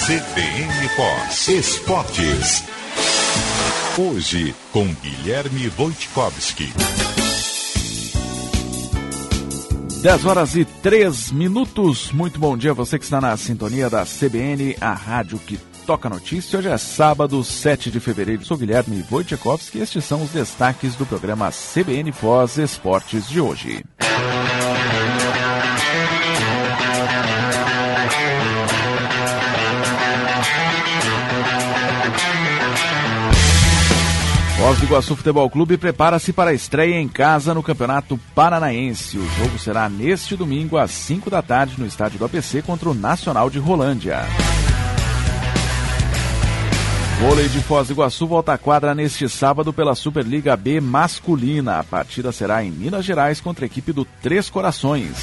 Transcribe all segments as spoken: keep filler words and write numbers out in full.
C B N Foz Esportes. Hoje, com Guilherme Wojtkowski. dez horas e três minutos. Muito bom dia a você que está na sintonia da C B N, a rádio que toca notícia. Hoje é sábado, sete de fevereiro. Sou Guilherme Wojtkowski e estes são os destaques do programa C B N Foz Esportes de hoje. Foz do Iguaçu Futebol Clube prepara-se para a estreia em casa no Campeonato Paranaense. O jogo será neste domingo às cinco da tarde no estádio do A P C contra o Nacional de Rolândia. Vôlei de Foz do Iguaçu volta à quadra neste sábado pela Superliga B masculina. A partida será em Minas Gerais contra a equipe do Três Corações.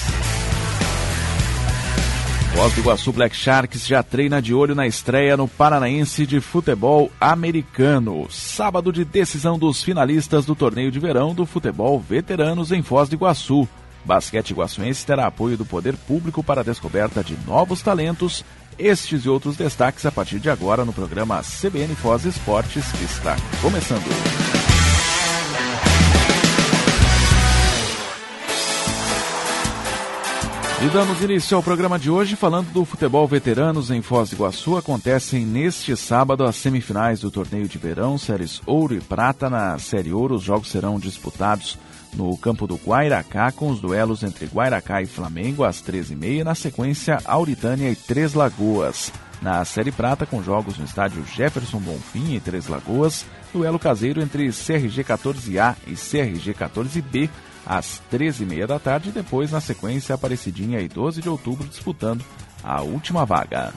Foz do Iguaçu Black Sharks já treina de olho na estreia no Paranaense de Futebol Americano. Sábado de decisão dos finalistas do torneio de verão do futebol veteranos em Foz do Iguaçu. Basquete iguaçuense terá apoio do poder público para a descoberta de novos talentos. Estes e outros destaques a partir de agora no programa C B N Foz Esportes, que está começando. E damos início ao programa de hoje falando do futebol veteranos em Foz do Iguaçu. Acontecem neste sábado as semifinais do torneio de verão, séries Ouro e Prata. Na série Ouro, os jogos serão disputados no campo do Guairacá, com os duelos entre Guairacá e Flamengo às treze e meia. Na sequência, Auritânia e Três Lagoas. Na série Prata, com jogos no estádio Jefferson Bonfim em Três Lagoas, duelo caseiro entre C R G quatorze A e C R G quatorze B, às treze e meia da tarde, e depois, na sequência, Aparecidinha e doze de outubro disputando a última vaga.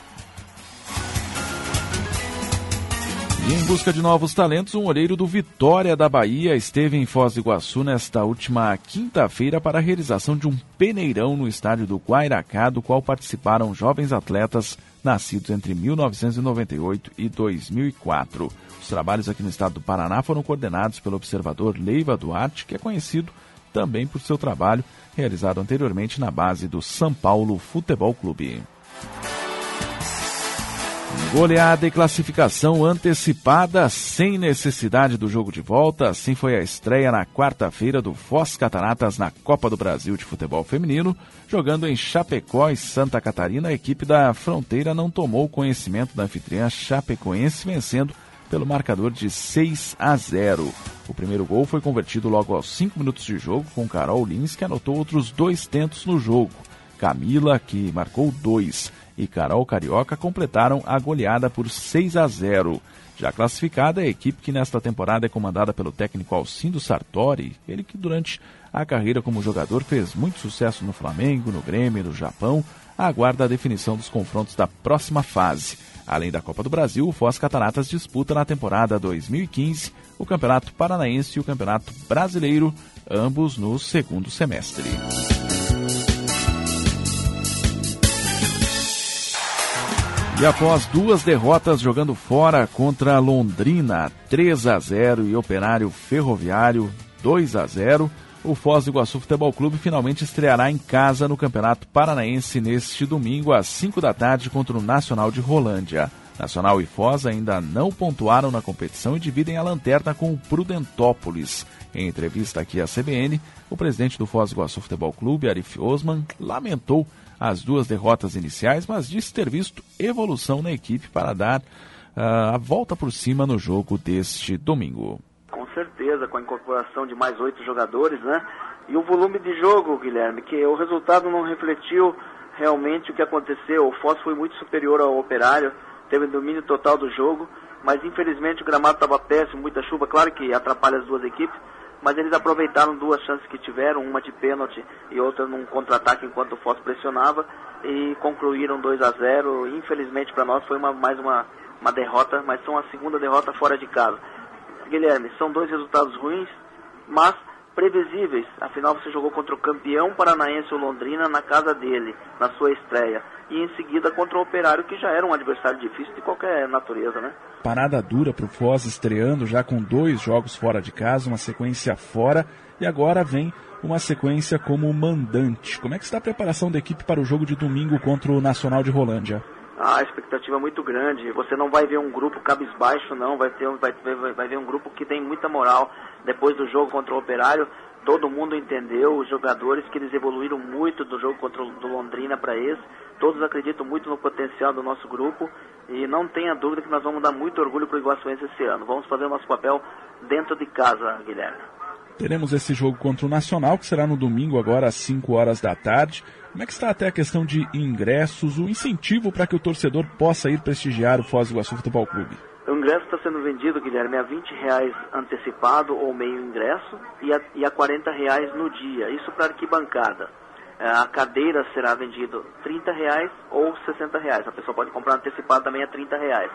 E em busca de novos talentos, um olheiro do Vitória da Bahia esteve em Foz do Iguaçu nesta última quinta-feira para a realização de um peneirão no estádio do Guairacá, do qual participaram jovens atletas nascidos entre mil novecentos e noventa e oito e dois mil e quatro. Os trabalhos aqui no estado do Paraná foram coordenados pelo observador Leiva Duarte, que é conhecido também por seu trabalho realizado anteriormente na base do São Paulo Futebol Clube. Goleada e classificação antecipada sem necessidade do jogo de volta. Assim foi a estreia na quarta-feira do Foz Cataratas na Copa do Brasil de Futebol Feminino. Jogando em Chapecó e Santa Catarina, a equipe da Fronteira não tomou conhecimento da anfitriã chapecoense, vencendo pelo marcador de seis a zero. O primeiro gol foi convertido logo aos cinco minutos de jogo, com Carol Lins, que anotou outros dois tentos no jogo. Camila, que marcou dois, e Carol Carioca completaram a goleada por seis a zero. Já classificada, a equipe que nesta temporada é comandada pelo técnico Alcindo Sartori, ele que durante a carreira como jogador fez muito sucesso no Flamengo, no Grêmio e no Japão, aguarda a definição dos confrontos da próxima fase. Além da Copa do Brasil, o Foz Cataratas disputa na temporada dois mil e quinze o Campeonato Paranaense e o Campeonato Brasileiro, ambos no segundo semestre. E após duas derrotas jogando fora contra Londrina, três a zero, e Operário Ferroviário, dois a zero, o Foz do Iguaçu Futebol Clube finalmente estreará em casa no Campeonato Paranaense neste domingo às cinco da tarde contra o Nacional de Rolândia. Nacional e Foz ainda não pontuaram na competição e dividem a lanterna com o Prudentópolis. Em entrevista aqui à C B N, o presidente do Foz do Iguaçu Futebol Clube, Arif Osman, lamentou as duas derrotas iniciais, mas disse ter visto evolução na equipe para dar uh, a volta por cima no jogo deste domingo. Com certeza, com a incorporação de mais oito jogadores, né? E o volume de jogo, Guilherme, que o resultado não refletiu realmente o que aconteceu. O Foz foi muito superior ao Operário, teve domínio total do jogo, mas infelizmente o gramado estava péssimo, muita chuva, claro que atrapalha as duas equipes, mas eles aproveitaram duas chances que tiveram, uma de pênalti e outra num contra-ataque enquanto o Foz pressionava, e concluíram dois a zero. Infelizmente para nós foi uma, mais uma, uma derrota, mas são a segunda derrota fora de casa. Guilherme, são dois resultados ruins, mas previsíveis. Afinal, você jogou contra o campeão paranaense, o Londrina, na casa dele, na sua estreia. E em seguida contra o Operário, que já era um adversário difícil de qualquer natureza, né? Parada dura para o Foz, estreando já com dois jogos fora de casa, uma sequência fora, e agora vem uma sequência como mandante. Como é que está a preparação da equipe para o jogo de domingo contra o Nacional de Rolândia? A expectativa é muito grande. Você não vai ver um grupo cabisbaixo, não. Vai, ter, vai, vai, vai ver um grupo que tem muita moral. Depois do jogo contra o Operário, todo mundo entendeu, os jogadores, que eles evoluíram muito do jogo contra o do Londrina para esse. Todos acreditam muito no potencial do nosso grupo. E não tenha dúvida que nós vamos dar muito orgulho para o Iguaçuense esse ano. Vamos fazer o nosso papel dentro de casa, Guilherme. Teremos esse jogo contra o Nacional, que será no domingo agora às cinco horas da tarde. Como é que está até a questão de ingressos, o incentivo para que o torcedor possa ir prestigiar o Foz do Iguaçu Futebol Clube? O ingresso está sendo vendido, Guilherme, a vinte reais antecipado ou meio ingresso e a, e a quarenta reais no dia. Isso para arquibancada. A cadeira será vendida trinta reais ou sessenta reais. A pessoa pode comprar antecipado também a trinta reais.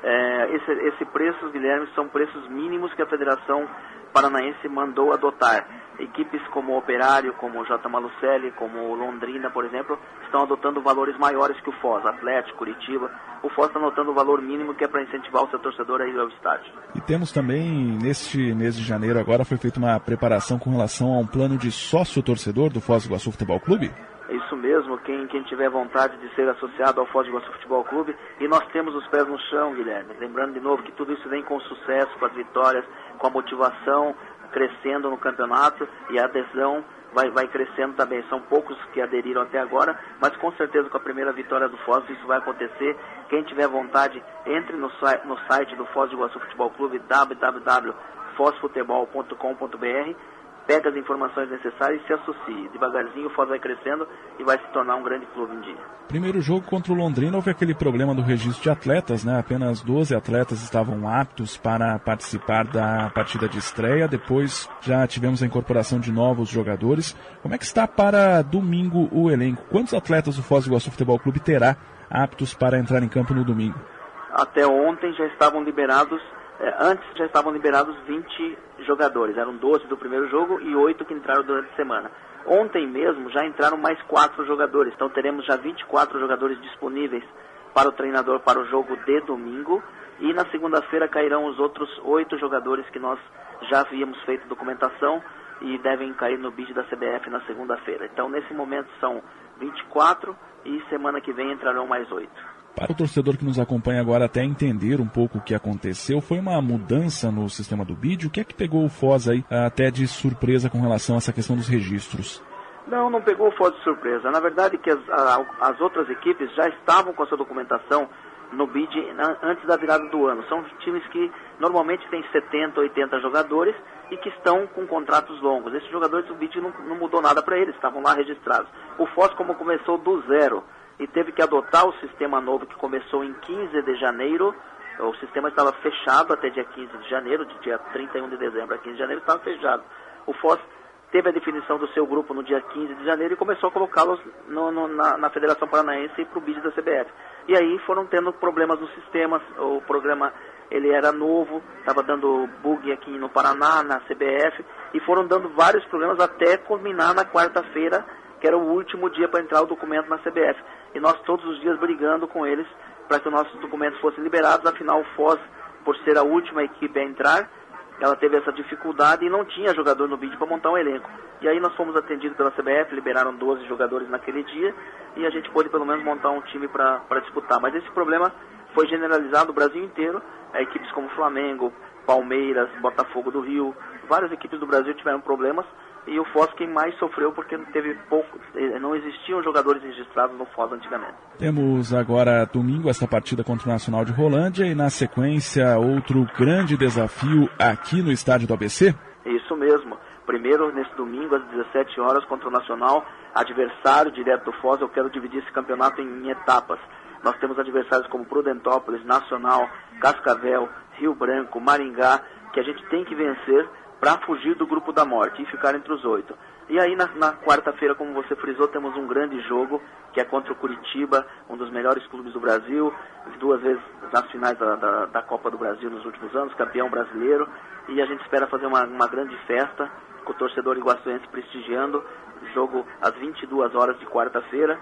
É, esse, esse preços, Guilherme, são preços mínimos que a Federação Paranaense mandou adotar. Equipes como o Operário, como o J. Malucelli, como o Londrina, por exemplo, estão adotando valores maiores que o Foz, Atlético, Curitiba. O Foz está adotando o valor mínimo, que é para incentivar o seu torcedor a ir ao estádio. E temos também, neste mês de janeiro agora, foi feita uma preparação com relação a um plano de sócio-torcedor do Foz do Iguaçu Futebol Clube? É isso mesmo, quem, quem tiver vontade de ser associado ao Foz do Iguaçu Futebol Clube, e nós temos os pés no chão, Guilherme. Lembrando de novo que tudo isso vem com sucesso, com as vitórias, com a motivação crescendo no campeonato, e a adesão vai, vai crescendo também. São poucos que aderiram até agora, mas com certeza com a primeira vitória do Foz isso vai acontecer. Quem tiver vontade, entre no, no site do Foz do Iguaçu Futebol Clube, w w w ponto foz futebol ponto com ponto b r, pega as informações necessárias e se associe. Devagarzinho o Foz vai crescendo e vai se tornar um grande clube um dia. Primeiro jogo contra o Londrina houve aquele problema do registro de atletas, né? Apenas doze atletas estavam aptos para participar da partida de estreia. Depois já tivemos a incorporação de novos jogadores. Como é que está para domingo o elenco? Quantos atletas o Foz do Iguaçu Futebol Clube terá aptos para entrar em campo no domingo? Até ontem já estavam liberados, eh, antes já estavam liberados vinte jogadores. Eram doze do primeiro jogo e oito que entraram durante a semana. Ontem mesmo já entraram mais quatro jogadores, então teremos já vinte e quatro jogadores disponíveis para o treinador para o jogo de domingo, e na segunda-feira cairão os outros oito jogadores que nós já havíamos feito documentação e devem cair no bid da C B F na segunda-feira. Então nesse momento são vinte e quatro e semana que vem entrarão mais oito. Para o torcedor que nos acompanha agora até entender um pouco o que aconteceu, foi uma mudança no sistema do bid? O que é que pegou o Foz aí até de surpresa com relação a essa questão dos registros? Não, não pegou o Foz de surpresa. Na verdade que as, a, as outras equipes já estavam com a sua documentação no bid antes da virada do ano. São times que normalmente têm setenta, oitenta jogadores e que estão com contratos longos. Esses jogadores, o bid não, não mudou nada para eles, estavam lá registrados. O Foz, como começou do zero e teve que adotar o sistema novo que começou em quinze de janeiro, o sistema estava fechado até dia quinze de janeiro, de dia trinta e um de dezembro a quinze de janeiro estava fechado. O Foz teve a definição do seu grupo no dia quinze de janeiro e começou a colocá-los no, no, na, na Federação Paranaense e para o bid da C B F. E aí foram tendo problemas nos sistemas, o programa ele era novo, estava dando bug aqui no Paraná, na C B F, e foram dando vários problemas até culminar na quarta-feira, que era o último dia para entrar o documento na C B F. E nós todos os dias brigando com eles para que os nossos documentos fossem liberados. Afinal, o Foz, por ser a última equipe a entrar, ela teve essa dificuldade e não tinha jogador no bid para montar um elenco. E aí nós fomos atendidos pela C B F, liberaram doze jogadores naquele dia e a gente pôde pelo menos montar um time para disputar. Mas esse problema foi generalizado no Brasil inteiro. Equipes como Flamengo, Palmeiras, Botafogo do Rio, várias equipes do Brasil tiveram problemas. E o Foz quem mais sofreu porque teve pouco, não existiam jogadores registrados no Foz antigamente. Temos agora domingo essa partida contra o Nacional de Rolândia e na sequência outro grande desafio aqui no estádio do A B C? Isso mesmo. Primeiro nesse domingo às dezessete horas contra o Nacional, adversário direto do Foz. Eu quero dividir esse campeonato em, em etapas. Nós temos adversários como Prudentópolis, Nacional, Cascavel, Rio Branco, Maringá, que a gente tem que vencer para fugir do grupo da morte e ficar entre os oito. E aí na, na quarta-feira, como você frisou, temos um grande jogo, que é contra o Curitiba, um dos melhores clubes do Brasil, duas vezes nas finais da, da, da Copa do Brasil nos últimos anos, campeão brasileiro, e a gente espera fazer uma, uma grande festa com o torcedor iguaçuense prestigiando, jogo às vinte e duas horas de quarta-feira.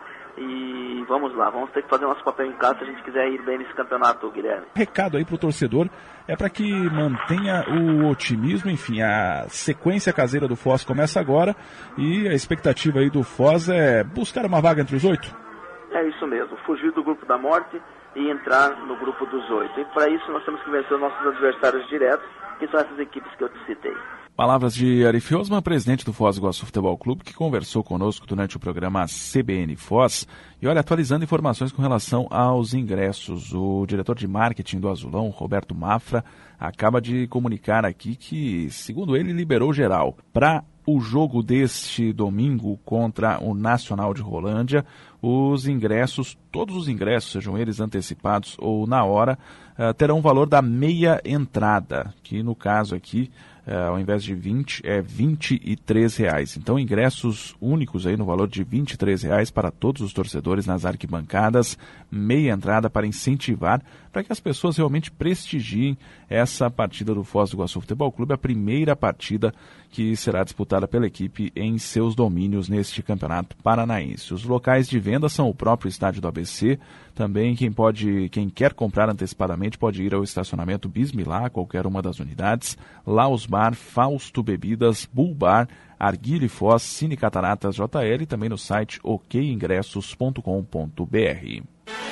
E vamos lá, vamos ter que fazer nosso papel em casa se a gente quiser ir bem nesse campeonato, Guilherme. Recado aí pro torcedor é para que mantenha o otimismo, enfim, a sequência caseira do Foz começa agora e a expectativa aí do Foz é buscar uma vaga entre os oito? É isso mesmo, fugir do grupo da morte e entrar no grupo dos oito. E para isso nós temos que vencer os nossos adversários diretos, que são essas equipes que eu te citei. Palavras de Arif Osman, presidente do Foz do Iguaçu Futebol Clube, que conversou conosco durante o programa C B N Foz. E olha, atualizando informações com relação aos ingressos. O diretor de marketing do Azulão, Roberto Mafra, acaba de comunicar aqui que, segundo ele, liberou geral para o jogo deste domingo contra o Nacional de Rolândia. Os ingressos, todos os ingressos, sejam eles antecipados ou na hora, uh, terão o valor da meia entrada, que no caso aqui, uh, ao invés de vinte, é vinte e três reais. Então, ingressos únicos aí no valor de vinte e três reais para todos os torcedores nas arquibancadas, meia entrada para incentivar, para que as pessoas realmente prestigiem essa partida do Foz do Iguaçu Futebol Clube, a primeira partida que será disputada pela equipe em seus domínios neste campeonato paranaense. Os locais de venda são o próprio estádio do A B C. Também quem pode, quem quer comprar antecipadamente pode ir ao estacionamento Bismillah, qualquer uma das unidades, Laos Bar, Fausto Bebidas, Bull Bar, Arguile Foz, Cine Cataratas J L e também no site ok ingressos ponto com ponto b r.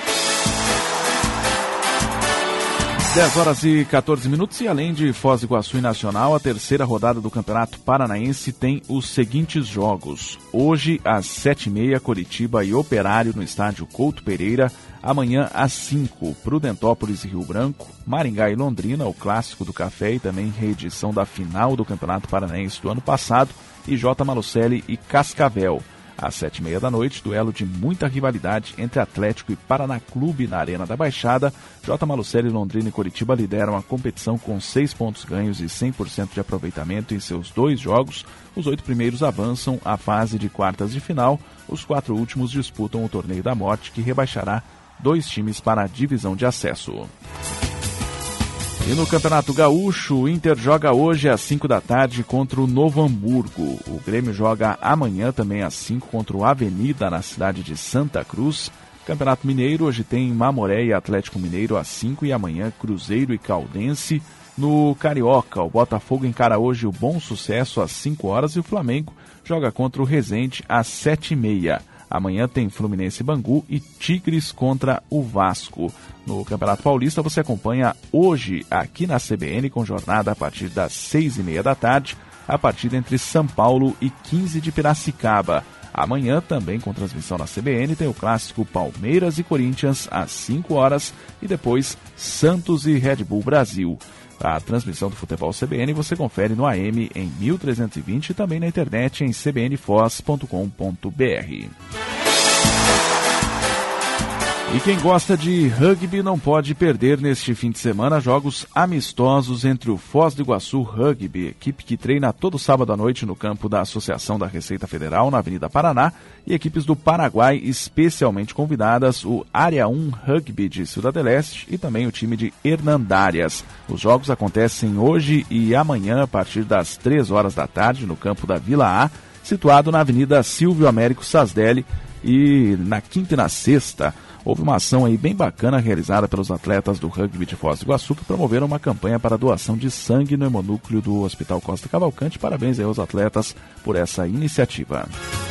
dez horas e quatorze minutos e além de Foz do Iguaçu e Nacional, a terceira rodada do Campeonato Paranaense tem os seguintes jogos. Hoje, às sete e meia, Coritiba e Operário no estádio Couto Pereira. Amanhã, às cinco, Prudentópolis e Rio Branco. Maringá e Londrina, o clássico do café e também reedição da final do Campeonato Paranaense do ano passado. E J. Malucelli e Cascavel. Às sete e meia da noite, duelo de muita rivalidade entre Atlético e Paraná Clube na Arena da Baixada. J. Malucelli, Londrina e Coritiba lideram a competição com seis pontos ganhos e cem por cento de aproveitamento em seus dois jogos. Os oito primeiros avançam à fase de quartas de final. Os quatro últimos disputam o Torneio da Morte, que rebaixará dois times para a divisão de acesso. E no Campeonato Gaúcho, o Inter joga hoje às cinco da tarde contra o Novo Hamburgo. O Grêmio joga amanhã também às cinco contra o Avenida, na cidade de Santa Cruz. Campeonato Mineiro, hoje tem Mamoré e Atlético Mineiro às cinco e amanhã Cruzeiro e Caldense. No Carioca, o Botafogo encara hoje o Bom Sucesso às cinco horas e o Flamengo joga contra o Resende às sete e meia. Amanhã tem Fluminense e Bangu e Tigres contra o Vasco. No Campeonato Paulista você acompanha hoje aqui na C B N com jornada a partir das seis e meia da tarde, a partida entre São Paulo e quinze de Piracicaba. Amanhã também com transmissão na C B N tem o clássico Palmeiras e Corinthians às cinco horas e depois Santos e Red Bull Brasil. A transmissão do Futebol C B N você confere no A M em mil trezentos e vinte e também na internet em c b n foz ponto com ponto b r. E quem gosta de rugby não pode perder neste fim de semana jogos amistosos entre o Foz do Iguaçu Rugby, equipe que treina todo sábado à noite no campo da Associação da Receita Federal, na Avenida Paraná, e equipes do Paraguai especialmente convidadas, o Área um Rugby de Ciudad del Este e também o time de Hernandárias. Os jogos acontecem hoje e amanhã a partir das três horas da tarde no campo da Vila A, situado na Avenida Silvio Américo Sasdelli, e na quinta e na sexta houve uma ação aí bem bacana realizada pelos atletas do rugby de Foz do Iguaçu, que promoveram uma campanha para doação de sangue no hemonúcleo do Hospital Costa Cavalcante. Parabéns aí aos atletas por essa iniciativa.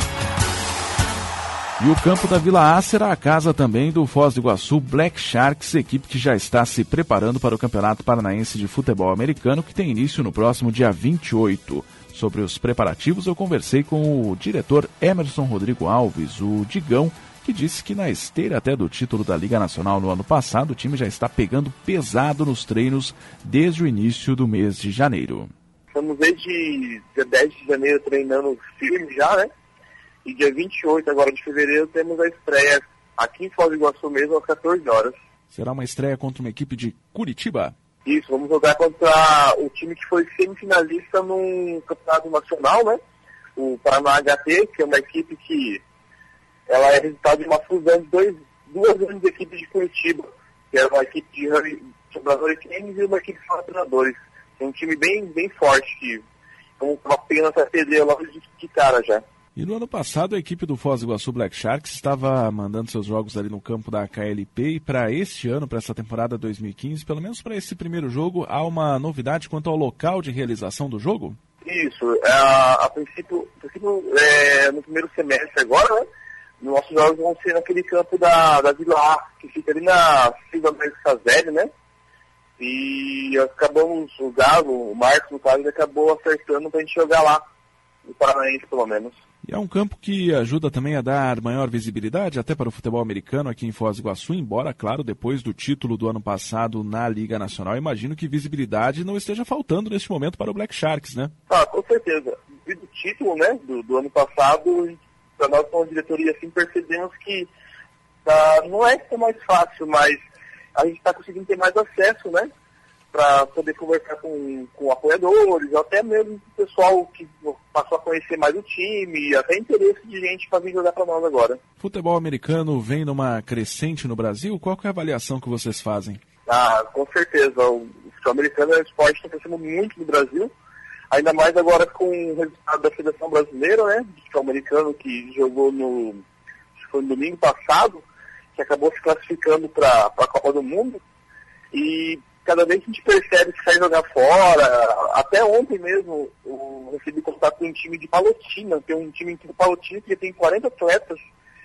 E o campo da Vila A será a casa também do Foz do Iguaçu Black Sharks, equipe que já está se preparando para o Campeonato Paranaense de Futebol Americano, que tem início no próximo dia vinte e oito. Sobre os preparativos, eu conversei com o diretor Emerson Rodrigo Alves, o Digão, que disse que na esteira até do título da Liga Nacional no ano passado, o time já está pegando pesado nos treinos desde o início do mês de janeiro. Estamos desde dia dez de janeiro treinando firme já, né? E dia vinte e oito agora de fevereiro temos a estreia aqui em Foz do Iguaçu mesmo às quatorze horas. Será uma estreia contra uma equipe de Curitiba? Isso, vamos jogar contra o time que foi semifinalista num campeonato nacional, né? O Paraná H T, que é uma equipe que ela é resultado de uma fusão de dois, duas grandes equipes de Curitiba, que era uma equipe de jogadores games e uma equipe de treinadores. É um time bem, bem forte, que estava pegando essa pedreira logo de, de cara já. E no ano passado a equipe do Foz do Iguaçu Black Sharks estava mandando seus jogos ali no campo da K L P, e para este ano, para essa temporada dois mil e quinze, pelo menos para esse primeiro jogo, há uma novidade quanto ao local de realização do jogo? Isso, a, a princípio, a princípio é, no primeiro semestre agora, né, nossos jogos vão ser naquele campo da, da Vila A, que fica ali na Silva Caselli, né? E acabamos, o Galo, o Marcos, no caso, ele acabou acertando pra gente jogar lá, no Paranaense, pelo menos. E é um campo que ajuda também a dar maior visibilidade até para o futebol americano aqui em Foz do Iguaçu, embora, claro, depois do título do ano passado na Liga Nacional, imagino que visibilidade não esteja faltando neste momento para o Black Sharks, né? Ah, com certeza. Devido ao título, né, do, do ano passado, para nós como diretoria, assim, percebemos que tá, não é que é mais fácil, mas a gente está conseguindo ter mais acesso, né, para poder conversar com, com apoiadores, até mesmo o pessoal que passou a conhecer mais o time, até interesse de gente para vir jogar para nós agora. Futebol americano vem numa crescente no Brasil? Qual que é a avaliação que vocês fazem? Ah, com certeza. O futebol americano é um esporte que está crescendo muito no Brasil, ainda mais agora com o resultado da Federação Brasileira, né, de futebol americano, que jogou no, foi no domingo passado, que acabou se classificando para a Copa do Mundo, e cada vez que a gente percebe que sai jogar fora, até ontem mesmo, eu recebi contato com um time de Palotina, tem um time de Palotina que tem quarenta atletas,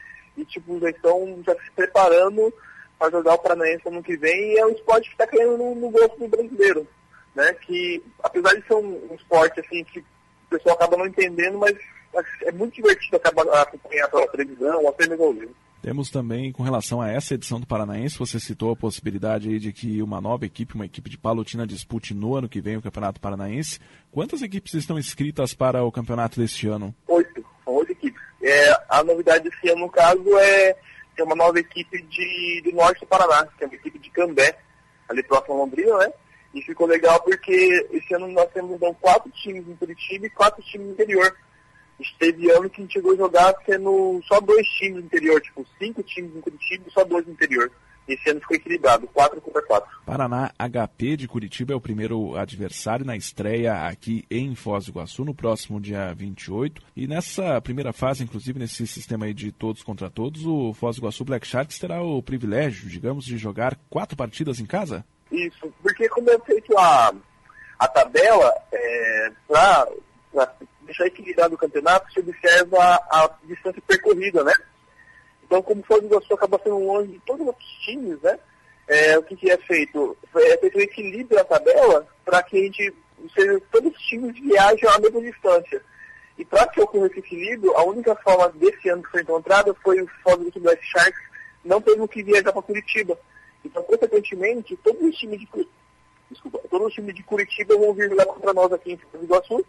e tipo, já estão já se preparando para jogar o Paranaense ano que vem, e é um esporte que está caindo no, no gosto do brasileiro, né, que apesar de ser um, um esporte assim, que o pessoal acaba não entendendo, mas é muito divertido acabar acompanhar pela televisão, ou até mesmo ao vivo. Temos também, com relação a essa edição do Paranaense, você citou a possibilidade aí de que uma nova equipe, uma equipe de Palotina, dispute no ano que vem o Campeonato Paranaense. Quantas equipes estão inscritas para o campeonato deste ano? Oito, são oito equipes. É, a novidade desse ano, no caso, é ter uma nova equipe de, do norte do Paraná, que é uma equipe de Cambé, ali próximo a Londrina, né? E ficou legal porque esse ano nós temos então quatro times em Curitiba e quatro times no interior. Teve ano que a gente chegou a jogar sendo só dois times no interior, tipo, cinco times em Curitiba e só dois no interior. Esse ano ficou equilibrado, quatro contra quatro. Paraná H P de Curitiba é o primeiro adversário na estreia aqui em Foz do Iguaçu, no próximo dia vinte e oito. E nessa primeira fase, inclusive nesse sistema aí de todos contra todos, o Foz do Iguaçu Black Sharks terá o privilégio, digamos, de jogar quatro partidas em casa? Isso, porque como é feito a, a tabela, é, para deixar equilibrado o campeonato, se observa a, a distância percorrida, né? Então, como Foz do Iguaçu acaba sendo longe de todos os outros times, né? É, o que, que é feito? É feito um equilíbrio na tabela para que a gente, seja, todos os times viajam à mesma distância. E para que ocorra esse equilíbrio, a única forma desse ano que foi encontrada foi o Foz do Iguaçu Black Sharks não tendo que viajar para Curitiba. Então, consequentemente, todos os times de, desculpa, todos os times de Curitiba vão vir jogar contra nós aqui em Foz do Iguaçu.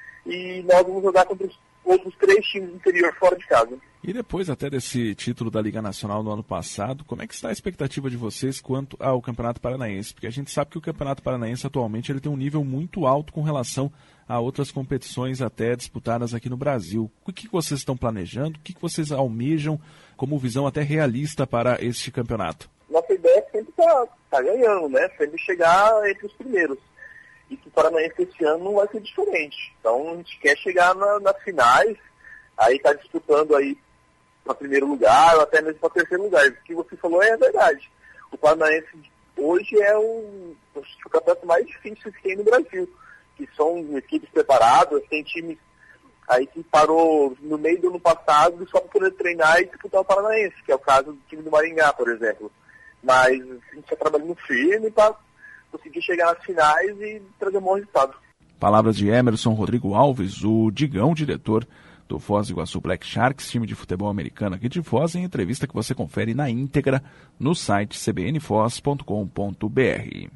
E nós vamos jogar contra os outros três times do interior fora de casa. E depois até desse título da Liga Nacional no ano passado, como é que está a expectativa de vocês quanto ao Campeonato Paranaense? Porque a gente sabe que o Campeonato Paranaense atualmente ele tem um nível muito alto com relação a outras competições até disputadas aqui no Brasil. O que vocês estão planejando? O que vocês almejam como visão até realista para este campeonato? Nossa ideia é sempre estar tá, tá ganhando, né? Sempre chegar entre os primeiros. E que o Paranaense esse ano não vai ser diferente. Então a gente quer chegar na, nas finais, aí está disputando aí para primeiro lugar, ou até mesmo para terceiro lugar. O que você falou é verdade. O Paranaense hoje é o, o campeonato mais difícil que tem no Brasil. Que são equipes preparadas, tem times aí que parou no meio do ano passado só para poder treinar e disputar o Paranaense, que é o caso do time do Maringá, por exemplo. Mas a gente está trabalhando firme para conseguir chegar nas finais e trazer um bom resultado. Palavras de Emerson Rodrigo Alves, o Digão, diretor do Foz do Iguaçu Black Sharks, time de futebol americano aqui de Foz, em entrevista que você confere na íntegra no site c b n foz ponto com ponto b r.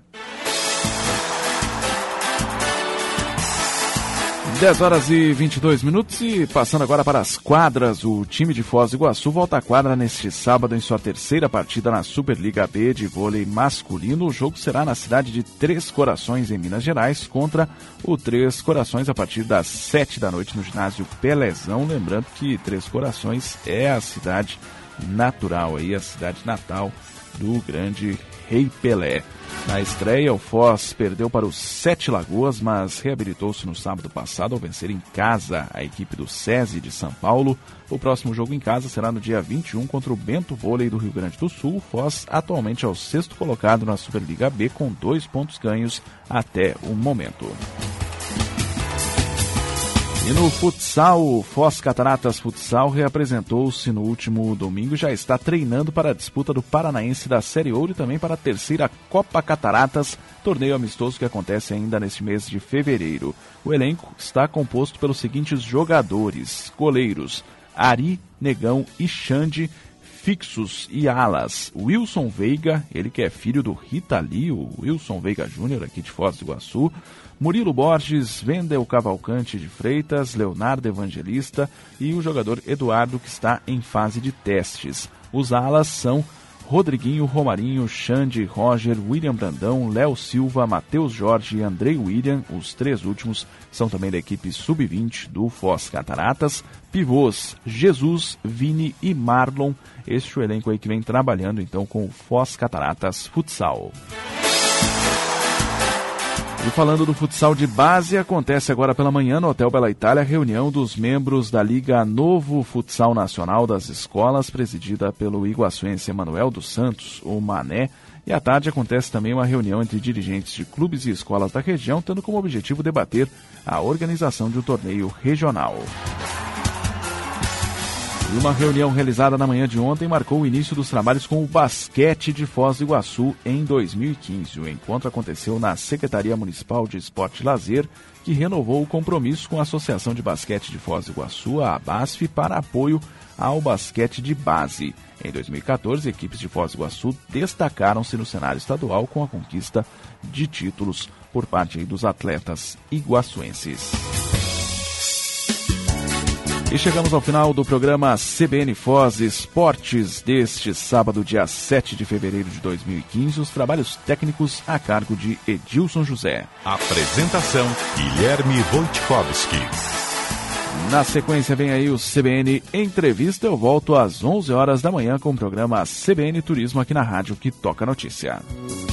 dez horas e vinte e dois minutos e passando agora para as quadras, o time de Foz do Iguaçu volta à quadra neste sábado em sua terceira partida na Superliga B de vôlei masculino. O jogo será na cidade de Três Corações, em Minas Gerais, contra o Três Corações a partir das sete da noite no ginásio Pelezão. Lembrando que Três Corações é a cidade natural, aí, a cidade natal do grande Rei Pelé. Na estreia, o Foz perdeu para o Sete Lagoas, mas reabilitou-se no sábado passado ao vencer em casa a equipe do SESI de São Paulo. O próximo jogo em casa será no dia vinte e um contra o Bento Vôlei do Rio Grande do Sul. O Foz atualmente é o sexto colocado na Superliga B com dois pontos ganhos até o momento. E no futsal, o Foz Cataratas Futsal reapresentou-se no último domingo e já está treinando para a disputa do Paranaense da Série Ouro e também para a terceira Copa Cataratas, torneio amistoso que acontece ainda neste mês de fevereiro. O elenco está composto pelos seguintes jogadores: goleiros Ari, Negão e Xande, fixos e alas Wilson Veiga, ele que é filho do Rita Lee, o Wilson Veiga Júnior aqui de Foz do Iguaçu, Murilo Borges, Wendel Cavalcante de Freitas, Leonardo Evangelista e o jogador Eduardo, que está em fase de testes. Os alas são Rodriguinho, Romarinho, Xande, Roger, William Brandão, Léo Silva, Matheus Jorge e Andrei William. Os três últimos são também da equipe sub vinte do Foz Cataratas. Pivôs, Jesus, Vini e Marlon. Este é o elenco aí que vem trabalhando então com o Foz Cataratas Futsal. E falando do futsal de base, acontece agora pela manhã no Hotel Bela Itália a reunião dos membros da Liga Novo Futsal Nacional das Escolas, presidida pelo iguaçuense Emanuel dos Santos, o Mané. E à tarde acontece também uma reunião entre dirigentes de clubes e escolas da região, tendo como objetivo debater a organização de um torneio regional. E uma reunião realizada na manhã de ontem marcou o início dos trabalhos com o basquete de Foz do Iguaçu em dois mil e quinze. O encontro aconteceu na Secretaria Municipal de Esporte e Lazer, que renovou o compromisso com a Associação de Basquete de Foz do Iguaçu, a ABASF, para apoio ao basquete de base. Em dois mil e quatorze, equipes de Foz do Iguaçu destacaram-se no cenário estadual com a conquista de títulos por parte dos atletas iguaçuenses. E chegamos ao final do programa C B N Foz Esportes deste sábado, dia sete de fevereiro de dois mil e quinze. Os trabalhos técnicos a cargo de Edilson José. Apresentação: Guilherme Wojtkowski. Na sequência vem aí o C B N Entrevista. Eu volto às onze horas da manhã com o programa C B N Turismo aqui na rádio que toca notícia.